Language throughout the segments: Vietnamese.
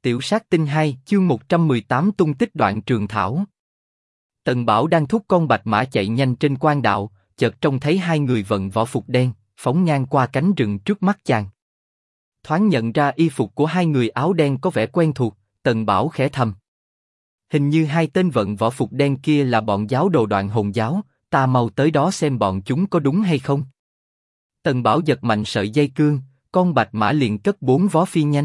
Tiểu sát tinh 2, chương 118 tung tích đoạn trường thảo. Tần Bảo đang thúc con bạch mã chạy nhanh trên quan đạo, chợt trông thấy hai người vận võ phục đen, phóng ngang qua cánh rừng trước mắt chàng. Thoáng nhận ra y phục của hai người áo đen có vẻ quen thuộc, Tần Bảo khẽ thầm. Hình như hai tên vận võ phục đen kia là bọn giáo đồ Đoạn Hồn giáo, ta mau tới đó xem bọn chúng có đúng hay không. Tần Bảo giật mạnh sợi dây cương, con bạch mã liền cất bốn vó phi nhanh.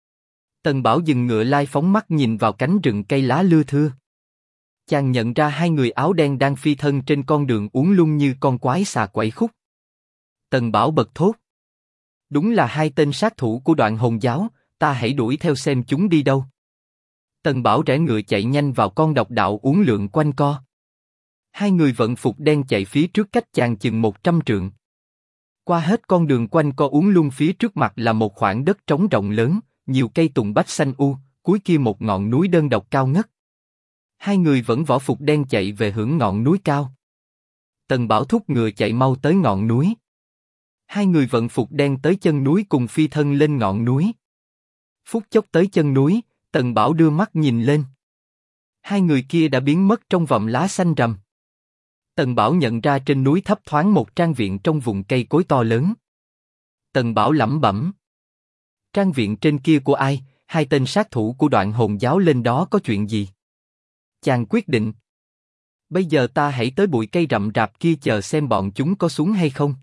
Tần Bảo dừng ngựa lai phóng mắt nhìn vào cánh rừng cây lá lưa thưa. Chàng nhận ra hai người áo đen đang phi thân trên con đường uốn lung như con quái xà quẩy khúc. Tần Bảo bật thốt. Đúng là hai tên sát thủ của Đoạn Hồn giáo, ta hãy đuổi theo xem chúng đi đâu. Tần Bảo rẽ ngựa chạy nhanh vào con độc đạo uốn lượn quanh co. Hai người vận phục đen chạy phía trước cách chàng chừng 100 trượng. Qua hết con đường quanh co uốn lung phía trước mặt là một khoảng đất trống rộng lớn, nhiều cây tùng bách xanh cuối kia một ngọn núi đơn độc cao ngất. Hai người vẫn võ phục đen chạy về hướng ngọn núi cao. Tần Bảo thúc ngựa chạy mau tới ngọn núi. Hai người vận phục đen tới chân núi cùng phi thân lên ngọn núi. Phút chốc tới chân núi, Tần Bảo đưa mắt nhìn lên. Hai người kia đã biến mất trong vòng lá xanh rậm. Tần Bảo nhận ra trên núi thấp thoáng một trang viện trong vùng cây cối to lớn. Tần Bảo lẩm bẩm. Trang viện trên kia của ai? Hai tên sát thủ của Đoạn Hồn giáo lên đó có chuyện gì? Chàng quyết định. Bây giờ ta hãy tới bụi cây rậm rạp kia chờ xem bọn chúng có xuống hay không.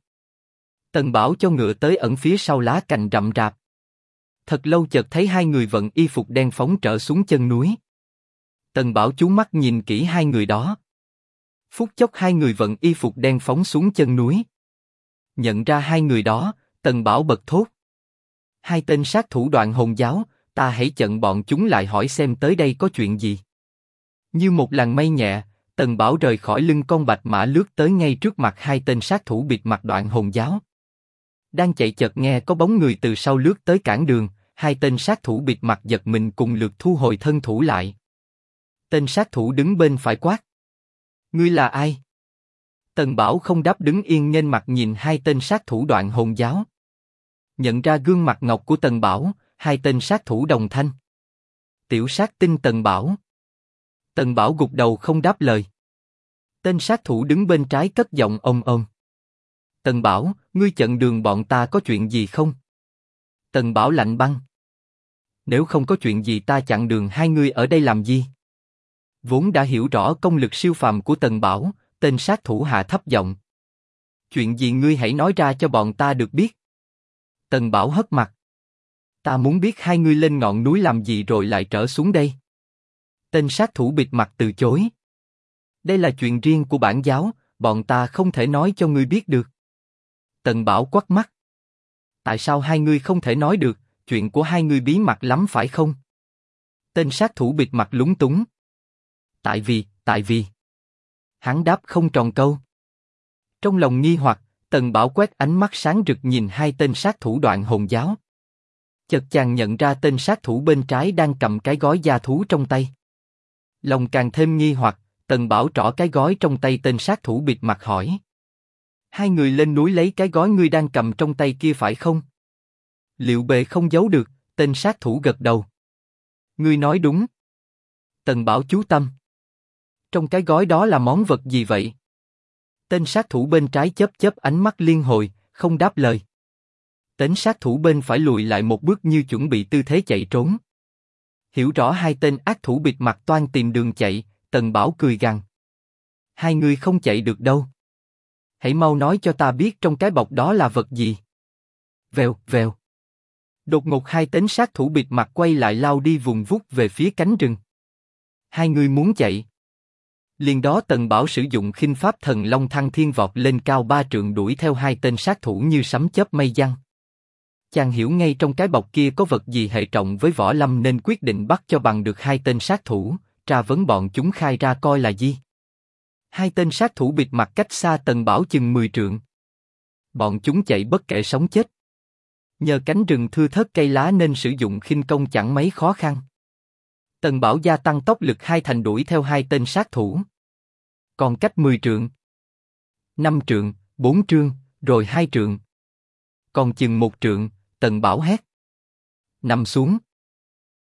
Tần Bảo cho ngựa tới ẩn phía sau lá cành rậm rạp. Thật lâu chợt thấy hai người vận y phục đen phóng trở xuống chân núi. Tần Bảo chú mắt nhìn kỹ hai người đó. Phút chốc hai người vận y phục đen phóng xuống chân núi. Nhận ra hai người đó, Tần Bảo bật thốt. Hai tên sát thủ Đoạn Hồn giáo, ta hãy chặn bọn chúng lại hỏi xem tới đây có chuyện gì. Như một làn mây nhẹ, Tần Bảo rời khỏi lưng con bạch mã lướt tới ngay trước mặt hai tên sát thủ bịt mặt Đoạn Hồn giáo. Đang chạy chợt nghe có bóng người từ sau lướt tới cản đường, hai tên sát thủ bịt mặt giật mình cùng lượt thu hồi thân thủ lại. Tên sát thủ đứng bên phải quát. Ngươi là ai? Tần Bảo không đáp đứng yên nghênh mặt nhìn hai tên sát thủ Đoạn Hồn giáo. Nhận ra gương mặt ngọc của Tần Bảo, hai tên sát thủ đồng thanh. Tiểu sát tinh Tần Bảo. Tần Bảo gục đầu không đáp lời. Tên sát thủ đứng bên trái cất giọng ôm ôm. Tần Bảo, ngươi chặn đường bọn ta có chuyện gì không? Tần Bảo lạnh băng. Nếu không có chuyện gì ta chặn đường hai ngươi ở đây làm gì? Vốn đã hiểu rõ công lực siêu phàm của Tần Bảo, tên sát thủ hạ thấp giọng. Chuyện gì ngươi hãy nói ra cho bọn ta được biết. Tần Bảo hất mặt. Ta muốn biết hai ngươi lên ngọn núi làm gì rồi lại trở xuống đây. Tên sát thủ bịt mặt từ chối. Đây là chuyện riêng của bản giáo, bọn ta không thể nói cho ngươi biết được. Tần Bảo quắt mắt. Tại sao hai ngươi không thể nói được, chuyện của hai ngươi bí mật lắm phải không? Tên sát thủ bịt mặt lúng túng. Tại vì. Hắn đáp không tròn câu. Trong lòng nghi hoặc, Tần Bảo quét ánh mắt sáng rực nhìn hai tên sát thủ Đoạn Hồn giáo. Chợt chàng nhận ra tên sát thủ bên trái đang cầm cái gói da thú trong tay. Lòng càng thêm nghi hoặc, Tần Bảo trỏ cái gói trong tay tên sát thủ bịt mặt hỏi. Hai người lên núi lấy cái gói ngươi đang cầm trong tay kia phải không? Liệu bề không giấu được, tên sát thủ gật đầu. Ngươi nói đúng. Tần Bảo chú tâm. Trong cái gói đó là món vật gì vậy? Tên sát thủ bên trái chớp ánh mắt liên hồi, không đáp lời. Tên sát thủ bên phải lùi lại một bước như chuẩn bị tư thế chạy trốn. Hiểu rõ hai tên ác thủ bịt mặt toan tìm đường chạy, Tần Bảo cười gằn. Hai người không chạy được đâu. Hãy mau nói cho ta biết trong cái bọc đó là vật gì. Vèo, vèo. Đột ngột hai tên sát thủ bịt mặt quay lại lao đi vùng vút về phía cánh rừng. Hai người muốn chạy. Liền đó Tần Bảo sử dụng khinh pháp thần long thăng thiên vọt lên cao 3 trượng đuổi theo hai tên sát thủ như sấm chớp mây giăng. Chàng hiểu ngay trong cái bọc kia có vật gì hệ trọng với võ lâm nên quyết định bắt cho bằng được hai tên sát thủ, tra vấn bọn chúng khai ra coi là gì. Hai tên sát thủ bịt mặt cách xa Tần Bảo chừng 10 trượng. Bọn chúng chạy bất kể sống chết. Nhờ cánh rừng thưa thớt cây lá nên sử dụng khinh công chẳng mấy khó khăn. Tần Bảo gia tăng tốc lực hai thành đuổi theo hai tên sát thủ. Còn cách 10 trượng, 5 trượng, 4 trượng, rồi 2 trượng. Còn chừng 1 trượng, Tần Bảo hét. Nằm xuống.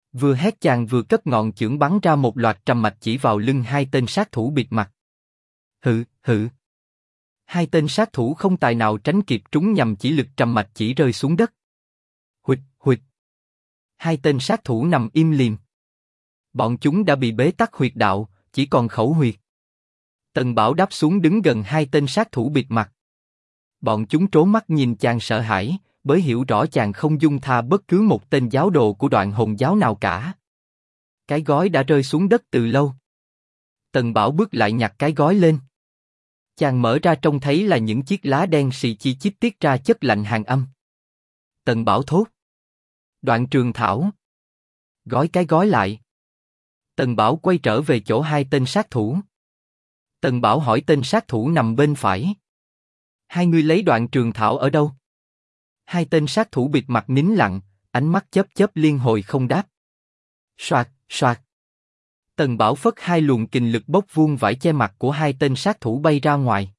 Vừa hét chàng vừa cất ngọn chưởng bắn ra một loạt trầm mạch chỉ vào lưng hai tên sát thủ bịt mặt. Hự, hự. Hai tên sát thủ không tài nào tránh kịp trúng nhầm chỉ lực trầm mạch chỉ rơi xuống đất. Huỵch, huỵch. Hai tên sát thủ nằm im lìm. Bọn chúng đã bị bế tắc huyệt đạo, chỉ còn khẩu huyệt. Tần Bảo đáp xuống đứng gần hai tên sát thủ bịt mặt. Bọn chúng trố mắt nhìn chàng sợ hãi, bởi hiểu rõ chàng không dung tha bất cứ một tên giáo đồ của Đoạn Hồn giáo nào cả. Cái gói đã rơi xuống đất từ lâu. Tần Bảo bước lại nhặt cái gói lên. Chàng mở ra trông thấy là những chiếc lá đen xì chi chít tiết ra chất lạnh hàn âm. Tần Bảo thốt. Đoạn Trường Thảo. Gói cái gói lại. Tần Bảo quay trở về chỗ hai tên sát thủ. Tần Bảo hỏi tên sát thủ nằm bên phải. Hai người lấy Đoạn Trường Thảo ở đâu? Hai tên sát thủ bịt mặt nín lặng, ánh mắt chớp chớp liên hồi không đáp. Soạt, soạt. Tần Bảo phất hai luồng kình lực bốc vuông vải che mặt của hai tên sát thủ bay ra ngoài.